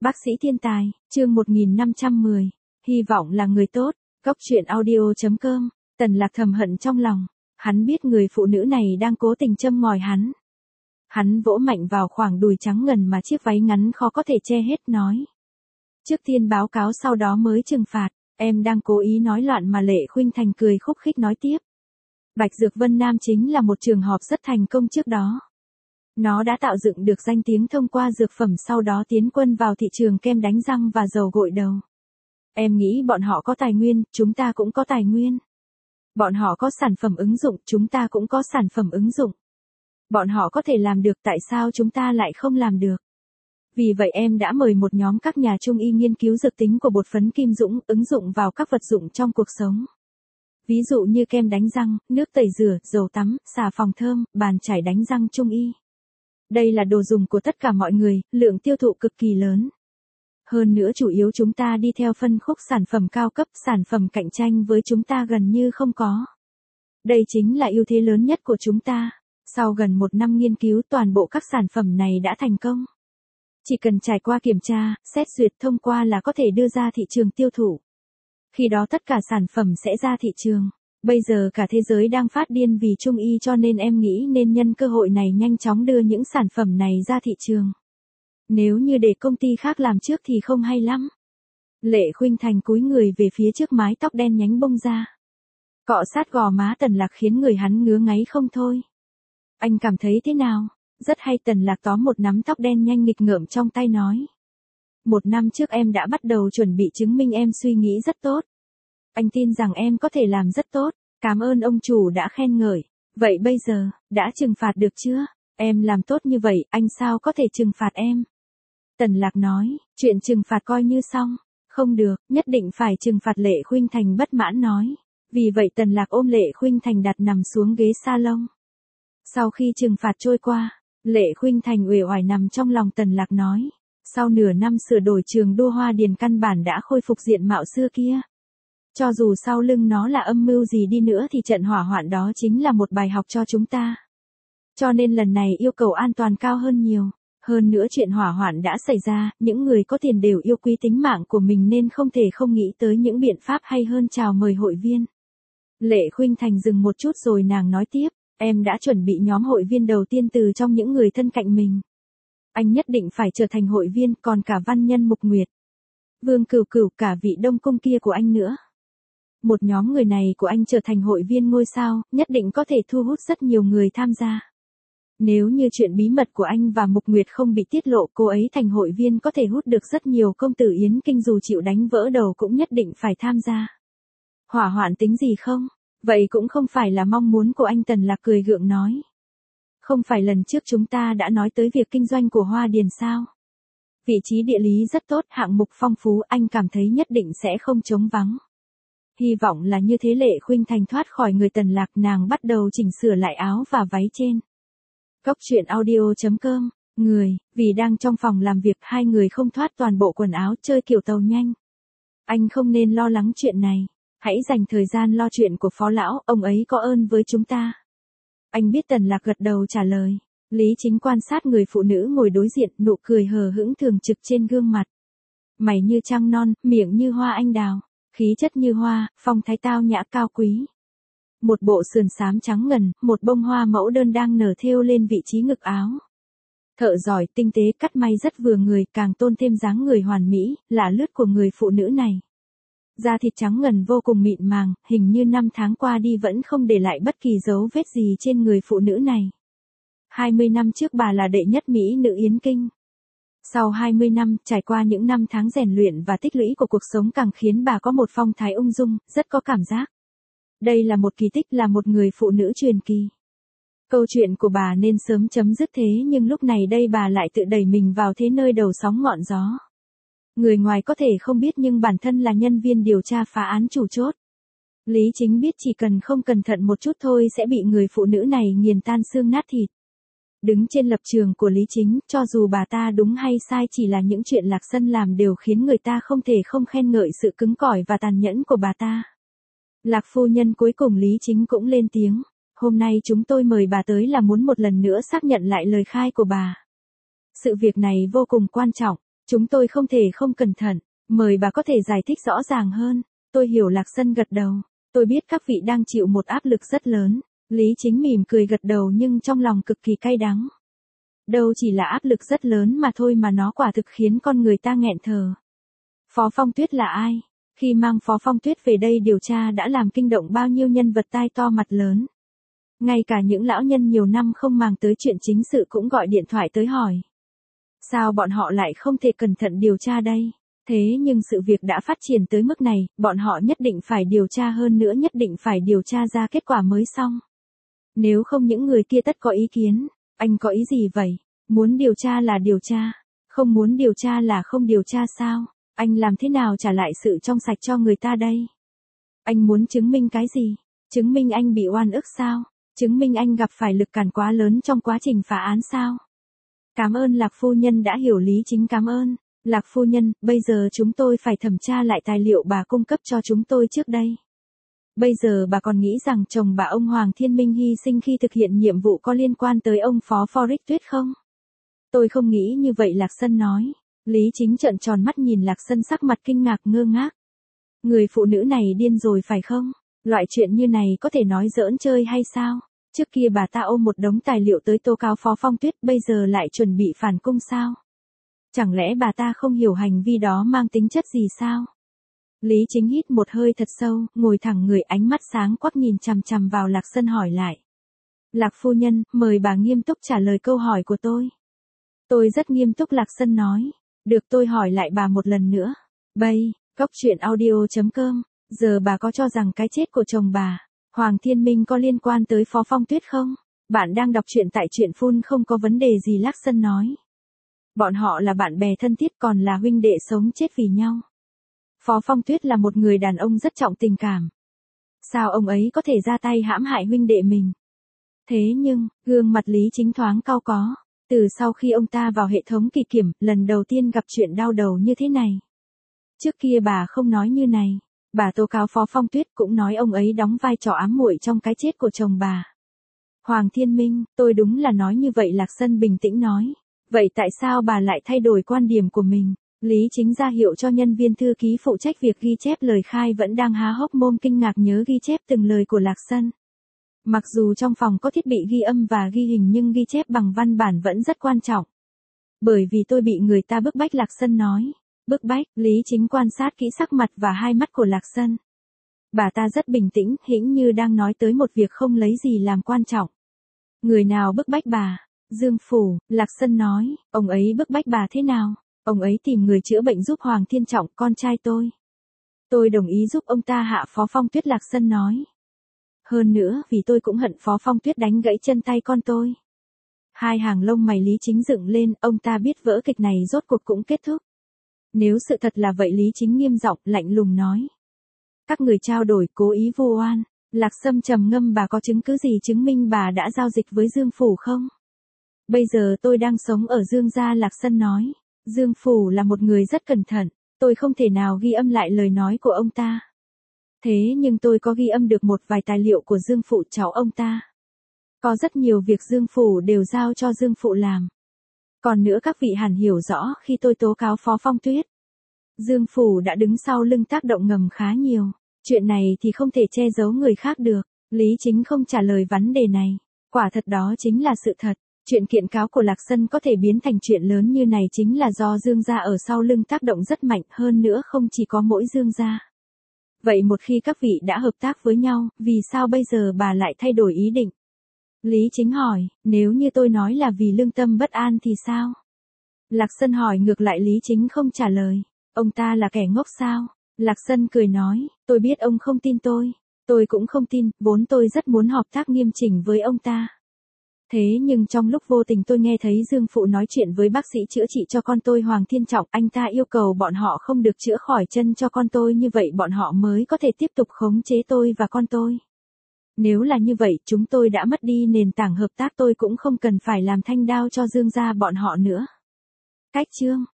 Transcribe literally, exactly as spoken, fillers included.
Bác sĩ thiên tài, chương một nghìn năm trăm mười, hy vọng là người tốt, góc truyện audio chấm com, Tần Lạc thầm hận trong lòng, hắn biết người phụ nữ này đang cố tình châm ngòi hắn. Hắn vỗ mạnh vào khoảng đùi trắng ngần mà chiếc váy ngắn khó có thể che hết nói. Trước tiên báo cáo sau đó mới trừng phạt, em đang cố ý nói loạn mà Lệ Khuynh Thành cười khúc khích nói tiếp. Bạch Dược Vân Nam chính là một trường hợp rất thành công trước đó. Nó đã tạo dựng được danh tiếng thông qua dược phẩm sau đó tiến quân vào thị trường kem đánh răng và dầu gội đầu. Em nghĩ bọn họ có tài nguyên, chúng ta cũng có tài nguyên. Bọn họ có sản phẩm ứng dụng, chúng ta cũng có sản phẩm ứng dụng. Bọn họ có thể làm được, tại sao chúng ta lại không làm được? Vì vậy em đã mời một nhóm các nhà trung y nghiên cứu dược tính của bột phấn kim dũng ứng dụng vào các vật dụng trong cuộc sống. Ví dụ như kem đánh răng, nước tẩy rửa, dầu tắm, xà phòng thơm, bàn chải đánh răng trung y. Đây là đồ dùng của tất cả mọi người, lượng tiêu thụ cực kỳ lớn. Hơn nữa chủ yếu chúng ta đi theo phân khúc sản phẩm cao cấp, sản phẩm cạnh tranh với chúng ta gần như không có. Đây chính là ưu thế lớn nhất của chúng ta. Sau gần một năm nghiên cứu toàn bộ các sản phẩm này đã thành công. Chỉ cần trải qua kiểm tra, xét duyệt thông qua là có thể đưa ra thị trường tiêu thụ. Khi đó tất cả sản phẩm sẽ ra thị trường. Bây giờ cả thế giới đang phát điên vì trung y cho nên em nghĩ nên nhân cơ hội này nhanh chóng đưa những sản phẩm này ra thị trường. Nếu như để công ty khác làm trước thì không hay lắm. Lệ Khuynh Thành cúi người về phía trước mái tóc đen nhánh bông ra. Cọ sát gò má Tần Lạc khiến người hắn ngứa ngáy không thôi. Anh cảm thấy thế nào? Rất hay. Tần Lạc tóm một nắm tóc đen nhanh nghịch ngợm trong tay nói. Một năm trước em đã bắt đầu chuẩn bị chứng minh em suy nghĩ rất tốt. Anh tin rằng em có thể làm rất tốt. Cảm ơn ông chủ đã khen ngợi. Vậy bây giờ, đã trừng phạt được chưa? Em làm tốt như vậy, anh sao có thể trừng phạt em? Tần Lạc nói, chuyện trừng phạt coi như xong. Không được, nhất định phải trừng phạt. Lệ Khuynh Thành bất mãn nói. Vì vậy Tần Lạc ôm Lệ Khuynh Thành đặt nằm xuống ghế salon. Sau khi trừng phạt trôi qua, Lệ Khuynh Thành uể oải nằm trong lòng Tần Lạc nói. Sau nửa năm sửa đổi trường đua Hoa Điền căn bản đã khôi phục diện mạo xưa kia. Cho dù sau lưng nó là âm mưu gì đi nữa thì trận hỏa hoạn đó chính là một bài học cho chúng ta. Cho nên lần này yêu cầu an toàn cao hơn nhiều. Hơn nữa chuyện hỏa hoạn đã xảy ra, những người có tiền đều yêu quý tính mạng của mình nên không thể không nghĩ tới những biện pháp hay hơn chào mời hội viên. Lệ Khuynh Thành dừng một chút rồi nàng nói tiếp, em đã chuẩn bị nhóm hội viên đầu tiên từ trong những người thân cạnh mình. Anh nhất định phải trở thành hội viên, còn cả Văn Nhân Mục Nguyệt, Vương Cửu Cửu, cả vị Đông Cung kia của anh nữa. Một nhóm người này của anh trở thành hội viên ngôi sao, nhất định có thể thu hút rất nhiều người tham gia. Nếu như chuyện bí mật của anh và Mục Nguyệt không bị tiết lộ, cô ấy thành hội viên có thể hút được rất nhiều công tử Yến Kinh, dù chịu đánh vỡ đầu cũng nhất định phải tham gia. Hỏa hoạn tính gì không? Vậy cũng không phải là mong muốn của anh. Tần Lạc cười gượng nói. Không phải lần trước chúng ta đã nói tới việc kinh doanh của Hoa Điền sao? Vị trí địa lý rất tốt, hạng mục phong phú, anh cảm thấy nhất định sẽ không trống vắng. Hy vọng là như thế. Lệ Khuynh Thành thoát khỏi người Tần Lạc, nàng bắt đầu chỉnh sửa lại áo và váy trên. Góc truyện audio chấm com, người, vì đang trong phòng làm việc hai người không thoát toàn bộ quần áo, chơi kiểu tàu nhanh. Anh không nên lo lắng chuyện này. Hãy dành thời gian lo chuyện của Phó Lão, ông ấy có ơn với chúng ta. Anh biết. Tần Lạc gật đầu trả lời. Lý Chính quan sát người phụ nữ ngồi đối diện, nụ cười hờ hững thường trực trên gương mặt. Mày như trăng non, miệng như hoa anh đào, khí chất như hoa, phong thái tao nhã cao quý. Một bộ sườn xám trắng ngần, một bông hoa mẫu đơn đang nở thêu lên vị trí ngực áo. Thợ giỏi, tinh tế cắt may rất vừa người, càng tôn thêm dáng người hoàn mỹ, lả lướt của người phụ nữ này. Da thịt trắng ngần vô cùng mịn màng, hình như năm tháng qua đi vẫn không để lại bất kỳ dấu vết gì trên người phụ nữ này. hai mươi năm trước bà là đệ nhất mỹ nữ Yến Kinh. Sau hai mươi năm, trải qua những năm tháng rèn luyện và tích lũy của cuộc sống càng khiến bà có một phong thái ung dung, rất có cảm giác. Đây là một kỳ tích, là một người phụ nữ truyền kỳ. Câu chuyện của bà nên sớm chấm dứt thế nhưng lúc này đây bà lại tự đẩy mình vào thế nơi đầu sóng ngọn gió. Người ngoài có thể không biết nhưng bản thân là nhân viên điều tra phá án chủ chốt. Lý Chính biết chỉ cần không cẩn thận một chút thôi sẽ bị người phụ nữ này nghiền tan xương nát thịt. Đứng trên lập trường của Lý Chính, cho dù bà ta đúng hay sai chỉ là những chuyện Lạc Sân làm đều khiến người ta không thể không khen ngợi sự cứng cỏi và tàn nhẫn của bà ta. Lạc phu nhân, cuối cùng Lý Chính cũng lên tiếng. Hôm nay chúng tôi mời bà tới là muốn một lần nữa xác nhận lại lời khai của bà. Sự việc này vô cùng quan trọng. Chúng tôi không thể không cẩn thận, mời bà có thể giải thích rõ ràng hơn. Tôi hiểu. Lạc Sân gật đầu. Tôi biết các vị đang chịu một áp lực rất lớn. Lý Chính mỉm cười gật đầu nhưng trong lòng cực kỳ cay đắng. Đâu chỉ là áp lực rất lớn mà thôi mà nó quả thực khiến con người ta nghẹn thở. Phó Phong Tuyết là ai? Khi mang Phó Phong Tuyết về đây điều tra đã làm kinh động bao nhiêu nhân vật tai to mặt lớn. Ngay cả những lão nhân nhiều năm không màng tới chuyện chính sự cũng gọi điện thoại tới hỏi. Sao bọn họ lại không thể cẩn thận điều tra đây? Thế nhưng sự việc đã phát triển tới mức này, bọn họ nhất định phải điều tra hơn nữa, nhất định phải điều tra ra kết quả mới xong. Nếu không những người kia tất có ý kiến. Anh có ý gì vậy? Muốn điều tra là điều tra, không muốn điều tra là không điều tra sao? Anh làm thế nào trả lại sự trong sạch cho người ta đây? Anh muốn chứng minh cái gì? Chứng minh anh bị oan ức sao? Chứng minh anh gặp phải lực cản quá lớn trong quá trình phá án sao? Cảm ơn Lạc phu nhân đã hiểu. Lý Chính cảm ơn. Lạc phu nhân, bây giờ chúng tôi phải thẩm tra lại tài liệu bà cung cấp cho chúng tôi trước đây. Bây giờ bà còn nghĩ rằng chồng bà ông Hoàng Thiên Minh hy sinh khi thực hiện nhiệm vụ có liên quan tới ông Phó Forex Tuyết không? Tôi không nghĩ như vậy. Lạc Sân nói. Lý Chính trợn tròn mắt nhìn Lạc Sân, sắc mặt kinh ngạc ngơ ngác. Người phụ nữ này điên rồi phải không? Loại chuyện như này có thể nói giỡn chơi hay sao? Trước kia bà ta ôm một đống tài liệu tới tố cáo Phó Phong Tuyết, bây giờ lại chuẩn bị phản cung sao? Chẳng lẽ bà ta không hiểu hành vi đó mang tính chất gì sao? Lý Chính hít một hơi thật sâu, ngồi thẳng người, ánh mắt sáng quắc nhìn chằm chằm vào Lạc Sân hỏi lại. Lạc phu nhân, mời bà nghiêm túc trả lời câu hỏi của tôi. Tôi rất nghiêm túc. Lạc Sân nói. Được, tôi hỏi lại bà một lần nữa. Bây, Cóc Truyện Audio chấm com, giờ bà có cho rằng cái chết của chồng bà, Hoàng Thiên Minh có liên quan tới Phó Phong Tuyết không? Bạn đang đọc truyện tại truyện phun không có vấn đề gì. Lạc Sân nói. Bọn họ là bạn bè thân thiết, còn là huynh đệ sống chết vì nhau. Phó Phong Tuyết là một người đàn ông rất trọng tình cảm. Sao ông ấy có thể ra tay hãm hại huynh đệ mình? Thế nhưng, gương mặt Lý Chính thoáng cau có. Từ sau khi ông ta vào hệ thống kỳ kiểm, lần đầu tiên gặp chuyện đau đầu như thế này. Trước kia bà không nói như này. Bà tố cáo Phó Phong Tuyết cũng nói ông ấy đóng vai trò ám muội trong cái chết của chồng bà. Hoàng Thiên Minh, tôi đúng là nói như vậy. Lạc Sân bình tĩnh nói. Vậy tại sao bà lại thay đổi quan điểm của mình? Lý Chính ra hiệu cho nhân viên thư ký phụ trách việc ghi chép lời khai vẫn đang há hốc mồm kinh ngạc nhớ ghi chép từng lời của Lạc Sân. Mặc dù trong phòng có thiết bị ghi âm và ghi hình nhưng ghi chép bằng văn bản vẫn rất quan trọng. Bởi vì tôi bị người ta bức bách. Lạc Sân nói. Bức bách? Lý Chính quan sát kỹ sắc mặt và hai mắt của Lạc Sân. Bà ta rất bình tĩnh, hĩnh như đang nói tới một việc không lấy gì làm quan trọng. Người nào bức bách bà? Dương Phủ. Lạc Sân nói. Ông ấy bức bách bà thế nào? Ông ấy tìm người chữa bệnh giúp Hoàng Thiên Trọng, con trai tôi. Tôi đồng ý giúp ông ta hạ Phó Phong Tuyết. Lạc Sân nói. Hơn nữa, vì tôi cũng hận Phó Phong Tuyết đánh gãy chân tay con tôi. Hai hàng lông mày Lý Chính dựng lên, ông ta biết vở kịch này rốt cuộc cũng kết thúc. Nếu sự thật là vậy, Lý Chính nghiêm giọng, lạnh lùng nói. Các người trao đổi cố ý vu oan. Lạc Sâm trầm ngâm. Bà có chứng cứ gì chứng minh bà đã giao dịch với Dương Phủ không? Bây giờ tôi đang sống ở Dương gia. Lạc Sân nói. Dương Phủ là một người rất cẩn thận, tôi không thể nào ghi âm lại lời nói của ông ta. Thế nhưng tôi có ghi âm được một vài tài liệu của Dương Phụ, cháu ông ta. Có rất nhiều việc Dương Phủ đều giao cho Dương Phụ làm. Còn nữa, các vị hẳn hiểu rõ khi tôi tố cáo Phó Phong Tuyết, Dương Phủ đã đứng sau lưng tác động ngầm khá nhiều. Chuyện này thì không thể che giấu người khác được. Lý Chính không trả lời vấn đề này. Quả thật đó chính là sự thật. Chuyện kiện cáo của Lạc Sân có thể biến thành chuyện lớn như này chính là do Dương gia ở sau lưng tác động rất mạnh, hơn nữa không chỉ có mỗi Dương gia. Vậy một khi các vị đã hợp tác với nhau, vì sao bây giờ bà lại thay đổi ý định? Lý Chính hỏi. Nếu như tôi nói là vì lương tâm bất an thì sao? Lạc Sân hỏi ngược lại. Lý Chính không trả lời. Ông ta là kẻ ngốc sao? Lạc Sân cười nói. Tôi biết ông không tin tôi. Tôi cũng không tin, vốn tôi rất muốn hợp tác nghiêm chỉnh với ông ta. Thế nhưng trong lúc vô tình tôi nghe thấy Dương Phụ nói chuyện với bác sĩ chữa trị cho con tôi Hoàng Thiên Trọng, anh ta yêu cầu bọn họ không được chữa khỏi chân cho con tôi, như vậy bọn họ mới có thể tiếp tục khống chế tôi và con tôi. Nếu là như vậy, chúng tôi đã mất đi nền tảng hợp tác, tôi cũng không cần phải làm thanh đao cho Dương gia bọn họ nữa. Cách chương